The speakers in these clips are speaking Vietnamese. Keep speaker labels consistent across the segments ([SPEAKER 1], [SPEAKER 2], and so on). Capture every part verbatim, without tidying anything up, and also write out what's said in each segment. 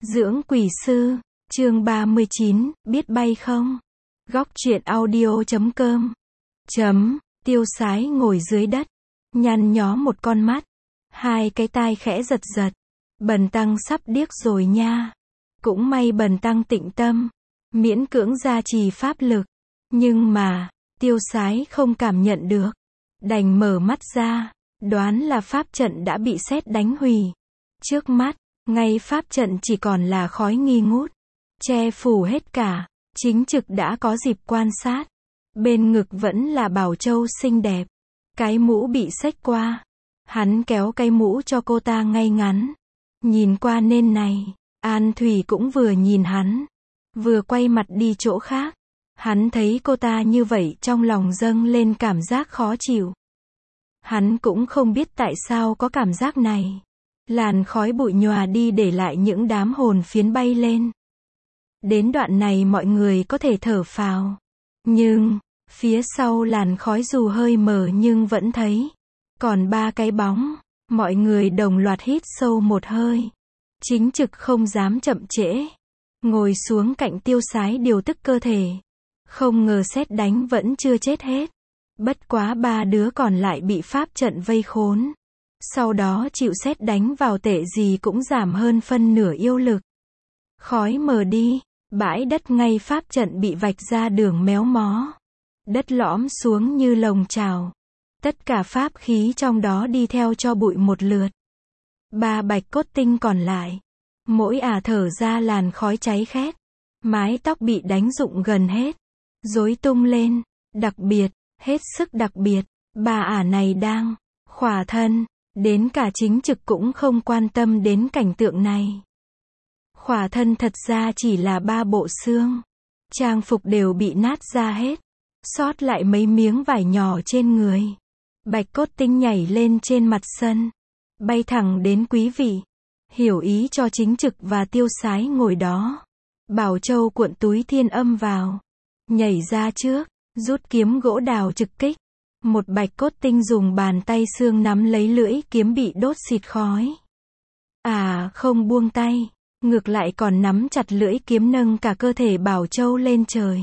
[SPEAKER 1] Dưỡng quỷ sư, chương ba mươi chín, biết bay không? Góc truyện audio chấm com. Chấm, Tiêu Sái ngồi dưới đất, nhăn nhó một con mắt, hai cái tai khẽ giật giật. Bần tăng sắp điếc rồi nha. Cũng may bần tăng tịnh tâm, miễn cưỡng gia trì pháp lực. Nhưng mà, Tiêu Sái không cảm nhận được. Đành mở mắt ra, đoán là pháp trận đã bị sét đánh hủy. Trước mắt, ngay pháp trận chỉ còn là khói nghi ngút, che phủ hết cả. Chính trực đã có dịp quan sát. Bên ngực vẫn là bảo châu xinh đẹp. Cái mũ bị xếch qua. Hắn kéo cái mũ cho cô ta ngay ngắn. Nhìn qua nên này, An Thủy cũng vừa nhìn hắn, vừa quay mặt đi chỗ khác. Hắn thấy cô ta như vậy trong lòng dâng lên cảm giác khó chịu. Hắn cũng không biết tại sao có cảm giác này. Làn khói bụi nhòa đi để lại những đám hồn phiến bay lên. Đến đoạn này mọi người có thể thở phào. Nhưng, phía sau làn khói dù hơi mờ nhưng vẫn thấy. Còn ba cái bóng, mọi người đồng loạt hít sâu một hơi. Chính trực không dám chậm trễ. Ngồi xuống cạnh Tiêu Sái điều tức cơ thể. Không ngờ sét đánh vẫn chưa chết hết. Bất quá ba đứa còn lại bị pháp trận vây khốn. Sau đó chịu sét đánh vào tệ gì cũng giảm hơn phân nửa yêu lực. Khói mờ đi, bãi đất ngay pháp trận bị vạch ra đường méo mó. Đất lõm xuống như lồng chảo. Tất cả pháp khí trong đó đi theo cho bụi một lượt. Ba bạch cốt tinh còn lại. Mỗi ả thở ra làn khói cháy khét. Mái tóc bị đánh rụng gần hết. Rối tung lên. Đặc biệt, hết sức đặc biệt. Ba ả này đang khỏa thân. Đến cả chính trực cũng không quan tâm đến cảnh tượng này. Khỏa thân thật ra chỉ là ba bộ xương. Trang phục đều bị nát ra hết. Sót lại mấy miếng vải nhỏ trên người. Bạch cốt tinh nhảy lên trên mặt sân. Bay thẳng đến quý vị. Hiểu ý cho chính trực và Tiêu Sái ngồi đó. Bảo Châu cuộn túi thiên âm vào. Nhảy ra trước. Rút kiếm gỗ đào trực kích. Một bạch cốt tinh dùng bàn tay xương nắm lấy lưỡi kiếm bị đốt xịt khói. À không buông tay. Ngược lại còn nắm chặt lưỡi kiếm nâng cả cơ thể Bảo Châu lên trời.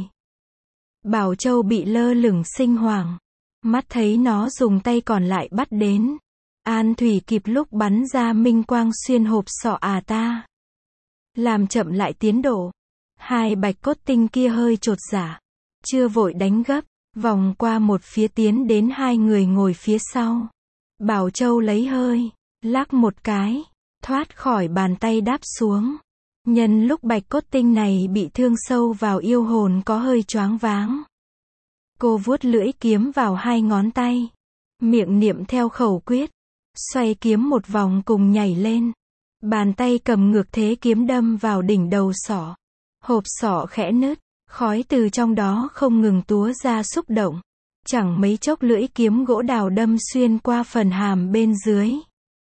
[SPEAKER 1] Bảo Châu bị lơ lửng sinh hoảng. Mắt thấy nó dùng tay còn lại bắt đến. An Thủy kịp lúc bắn ra minh quang xuyên hộp sọ à ta. Làm chậm lại tiến độ. Hai bạch cốt tinh kia hơi chột dạ. Chưa vội đánh gấp. Vòng qua một phía tiến đến hai người ngồi phía sau. Bảo Châu lấy hơi. Lắc một cái. Thoát khỏi bàn tay đáp xuống. Nhân lúc bạch cốt tinh này bị thương sâu vào yêu hồn có hơi choáng váng. Cô vuốt lưỡi kiếm vào hai ngón tay. Miệng niệm theo khẩu quyết. Xoay kiếm một vòng cùng nhảy lên. Bàn tay cầm ngược thế kiếm đâm vào đỉnh đầu sọ. Hộp sọ khẽ nứt. Khói từ trong đó không ngừng túa ra xúc động. Chẳng mấy chốc lưỡi kiếm gỗ đào đâm xuyên qua phần hàm bên dưới.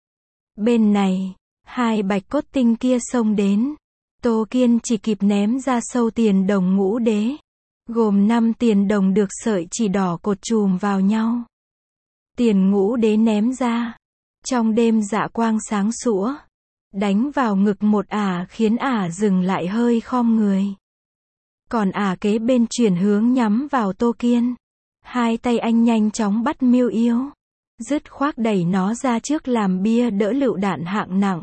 [SPEAKER 1] Bên này, hai bạch cốt tinh kia xông đến. Tô Kiên chỉ kịp ném ra sâu tiền đồng ngũ đế. Gồm năm tiền đồng được sợi chỉ đỏ cột chùm vào nhau. Tiền ngũ đế ném ra. Trong đêm dạ quang sáng sủa. Đánh vào ngực một ả khiến ả dừng lại hơi khom người. Còn ả kế bên chuyển hướng nhắm vào Tô Kiên. Hai tay anh nhanh chóng bắt Miêu Yêu. Dứt khoát đẩy nó ra trước làm bia đỡ lựu đạn hạng nặng.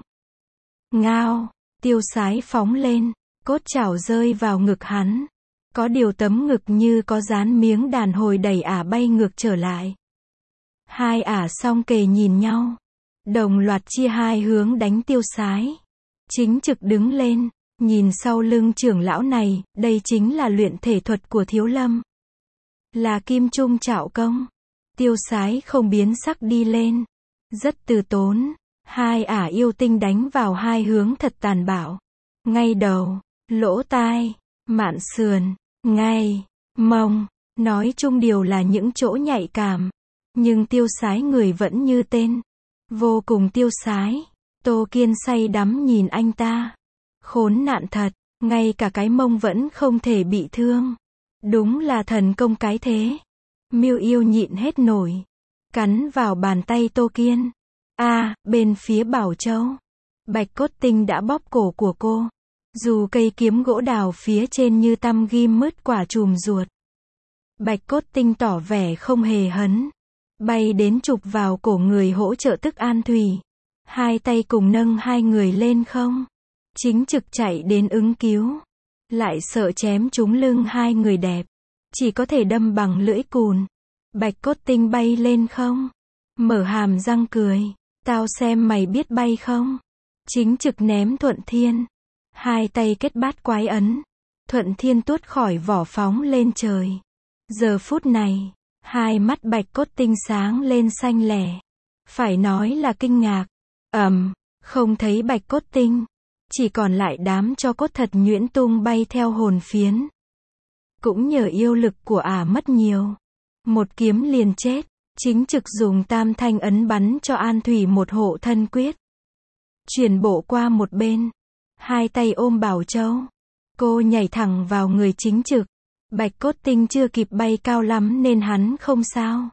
[SPEAKER 1] Ngao, Tiêu Sái phóng lên. Cốt chảo rơi vào ngực hắn. Có điều tấm ngực như có dán miếng đàn hồi đẩy ả bay ngược trở lại. Hai ả song kề nhìn nhau. Đồng loạt chia hai hướng đánh Tiêu Sái. Chính trực đứng lên. Nhìn sau lưng trưởng lão này, đây chính là luyện thể thuật của Thiếu Lâm. Là kim trung trảo công. Tiêu Sái không biến sắc đi lên. Rất từ tốn. Hai ả yêu tinh đánh vào hai hướng thật tàn bạo. Ngay đầu, lỗ tai, mạn sườn, ngay, mông. Nói chung điều là những chỗ nhạy cảm. Nhưng Tiêu Sái người vẫn như tên. Vô cùng tiêu sái. Tô Kiên say đắm nhìn anh ta. Khốn nạn thật, ngay cả cái mông vẫn không thể bị thương. Đúng là thần công cái thế. Miêu Yêu nhịn hết nổi. Cắn vào bàn tay Tô Kiên. A, à, bên phía Bảo Châu. Bạch cốt tinh đã bóp cổ của cô. Dù cây kiếm gỗ đào phía trên như tăm ghim mứt quả chùm ruột. Bạch Cốt Tinh tỏ vẻ không hề hấn. Bay đến chụp vào cổ người hỗ trợ tức An Thủy. Hai tay cùng nâng hai người lên không. Chính trực chạy đến ứng cứu. Lại sợ chém trúng lưng hai người đẹp. Chỉ có thể đâm bằng lưỡi cùn. Bạch Cốt Tinh bay lên không. Mở hàm răng cười. Tao xem mày biết bay không. Chính trực ném Thuận Thiên. Hai tay kết bát quái ấn. Thuận Thiên tuốt khỏi vỏ phóng lên trời. Giờ phút này, hai mắt Bạch Cốt Tinh sáng lên xanh lẻ. Phải nói là kinh ngạc. Ầm, không thấy Bạch Cốt Tinh. Chỉ còn lại đám cho cốt thật nhuyễn tung bay theo hồn phiến. Cũng nhờ yêu lực của ả mất nhiều. Một kiếm liền chết. Chính trực dùng tam thanh ấn bắn cho An Thủy một hộ thân quyết. Chuyển bộ qua một bên. Hai tay ôm Bảo Châu. Cô nhảy thẳng vào người chính trực. Bạch Cốt Tinh chưa kịp bay cao lắm nên hắn không sao.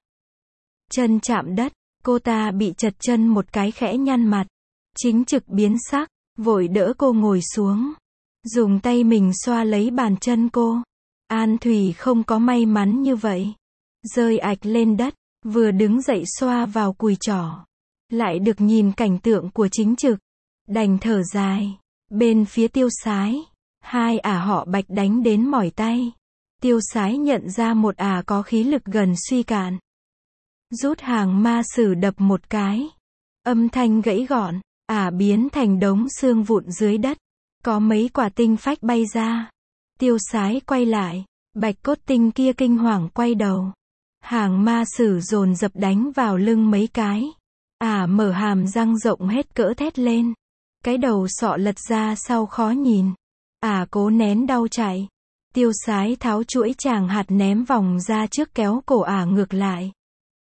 [SPEAKER 1] Chân chạm đất, cô ta bị chật chân một cái khẽ nhăn mặt. Chính trực biến sắc, vội đỡ cô ngồi xuống. Dùng tay mình xoa lấy bàn chân cô. An Thủy không có may mắn như vậy. Rơi ạch lên đất, vừa đứng dậy xoa vào cùi chỏ. Lại được nhìn cảnh tượng của chính trực. Đành thở dài. Bên phía Tiêu Sái, hai ả họ Bạch đánh đến mỏi tay. Tiêu Sái nhận ra một ả có khí lực gần suy cạn. Rút hàng ma sử đập một cái. Âm thanh gãy gọn, ả biến thành đống xương vụn dưới đất. Có mấy quả tinh phách bay ra. Tiêu Sái quay lại, Bạch Cốt Tinh kia kinh hoàng quay đầu. Hàng ma sử dồn dập đánh vào lưng mấy cái. Ả mở hàm răng rộng hết cỡ thét lên. Cái đầu sọ lật ra sau khó nhìn. Ả cố nén đau chạy. Tiêu Sái tháo chuỗi tràng hạt ném vòng ra trước kéo cổ ả ngược lại.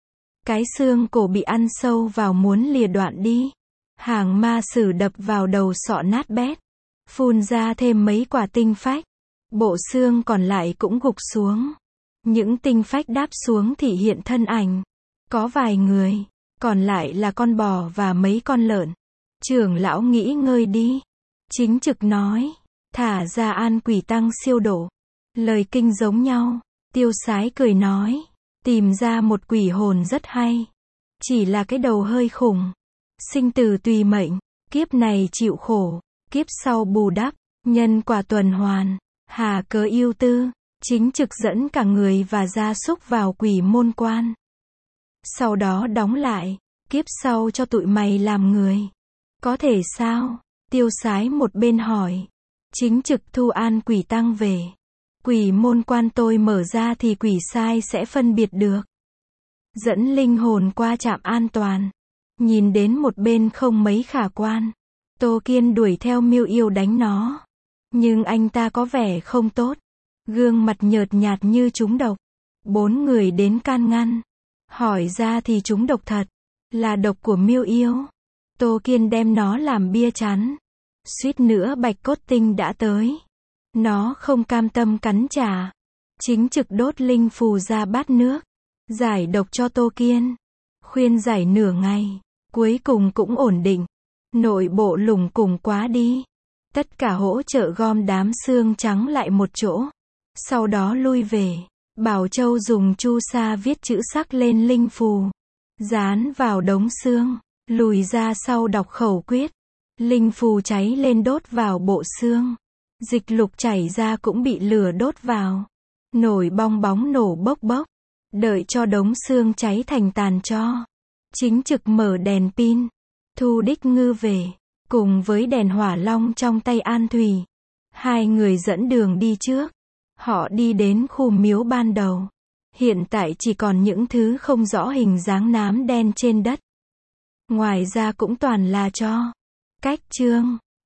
[SPEAKER 1] Cái xương cổ bị ăn sâu vào muốn lìa đoạn đi. Hàng ma sử đập vào đầu sọ nát bét. Phun ra thêm mấy quả tinh phách. Bộ xương còn lại cũng gục xuống. Những tinh phách đáp xuống thì hiện thân ảnh. Có vài người. Còn lại là con bò và mấy con lợn. Trưởng lão nghỉ ngơi đi. Chính trực nói. Thả ra An Quỷ Tăng siêu độ. Lời kinh giống nhau. Tiêu Sái cười nói. Tìm ra một quỷ hồn rất hay. Chỉ là cái đầu hơi khủng. Sinh tử tùy mệnh. Kiếp này chịu khổ. Kiếp sau bù đắp. Nhân quả tuần hoàn. Hà cớ yêu tư. Chính trực dẫn cả người và gia súc vào quỷ môn quan. Sau đó đóng lại. Kiếp sau cho tụi mày làm người. Có thể sao? Tiêu Sái một bên hỏi. Chính trực thu An Quỷ Tăng về. Quỷ môn quan tôi mở ra thì quỷ sai sẽ phân biệt được. Dẫn linh hồn qua trạm an toàn. Nhìn đến một bên không mấy khả quan. Tô Kiên đuổi theo Miêu Yêu đánh nó. Nhưng anh ta có vẻ không tốt. Gương mặt nhợt nhạt như trúng độc. Bốn người đến can ngăn. Hỏi ra thì trúng độc thật. Là độc của Miêu Yêu. Tô Kiên đem nó làm bia chắn. Suýt nữa Bạch Cốt Tinh đã tới. Nó không cam tâm cắn trả. Chính trực đốt linh phù ra bát nước. Giải độc cho Tô Kiên. Khuyên giải nửa ngày. Cuối cùng cũng ổn định. Nội bộ lủng củng quá đi. Tất cả hỗ trợ gom đám xương trắng lại một chỗ. Sau đó lui về. Bảo Châu dùng chu sa viết chữ sắc lên linh phù. Dán vào đống xương. Lùi ra sau đọc khẩu quyết. Linh phù cháy lên đốt vào bộ xương. Dịch lục chảy ra cũng bị lửa đốt vào. Nổi bong bóng nổ bốc bốc. Đợi cho đống xương cháy thành tàn tro. Chính trực mở đèn pin. Thu Đích Ngư về. Cùng với đèn hỏa long trong tay An Thủy. Hai người dẫn đường đi trước. Họ đi đến khu miếu ban đầu. Hiện tại chỉ còn những thứ không rõ hình dáng nám đen trên đất. Ngoài ra cũng toàn là tro. Cách chương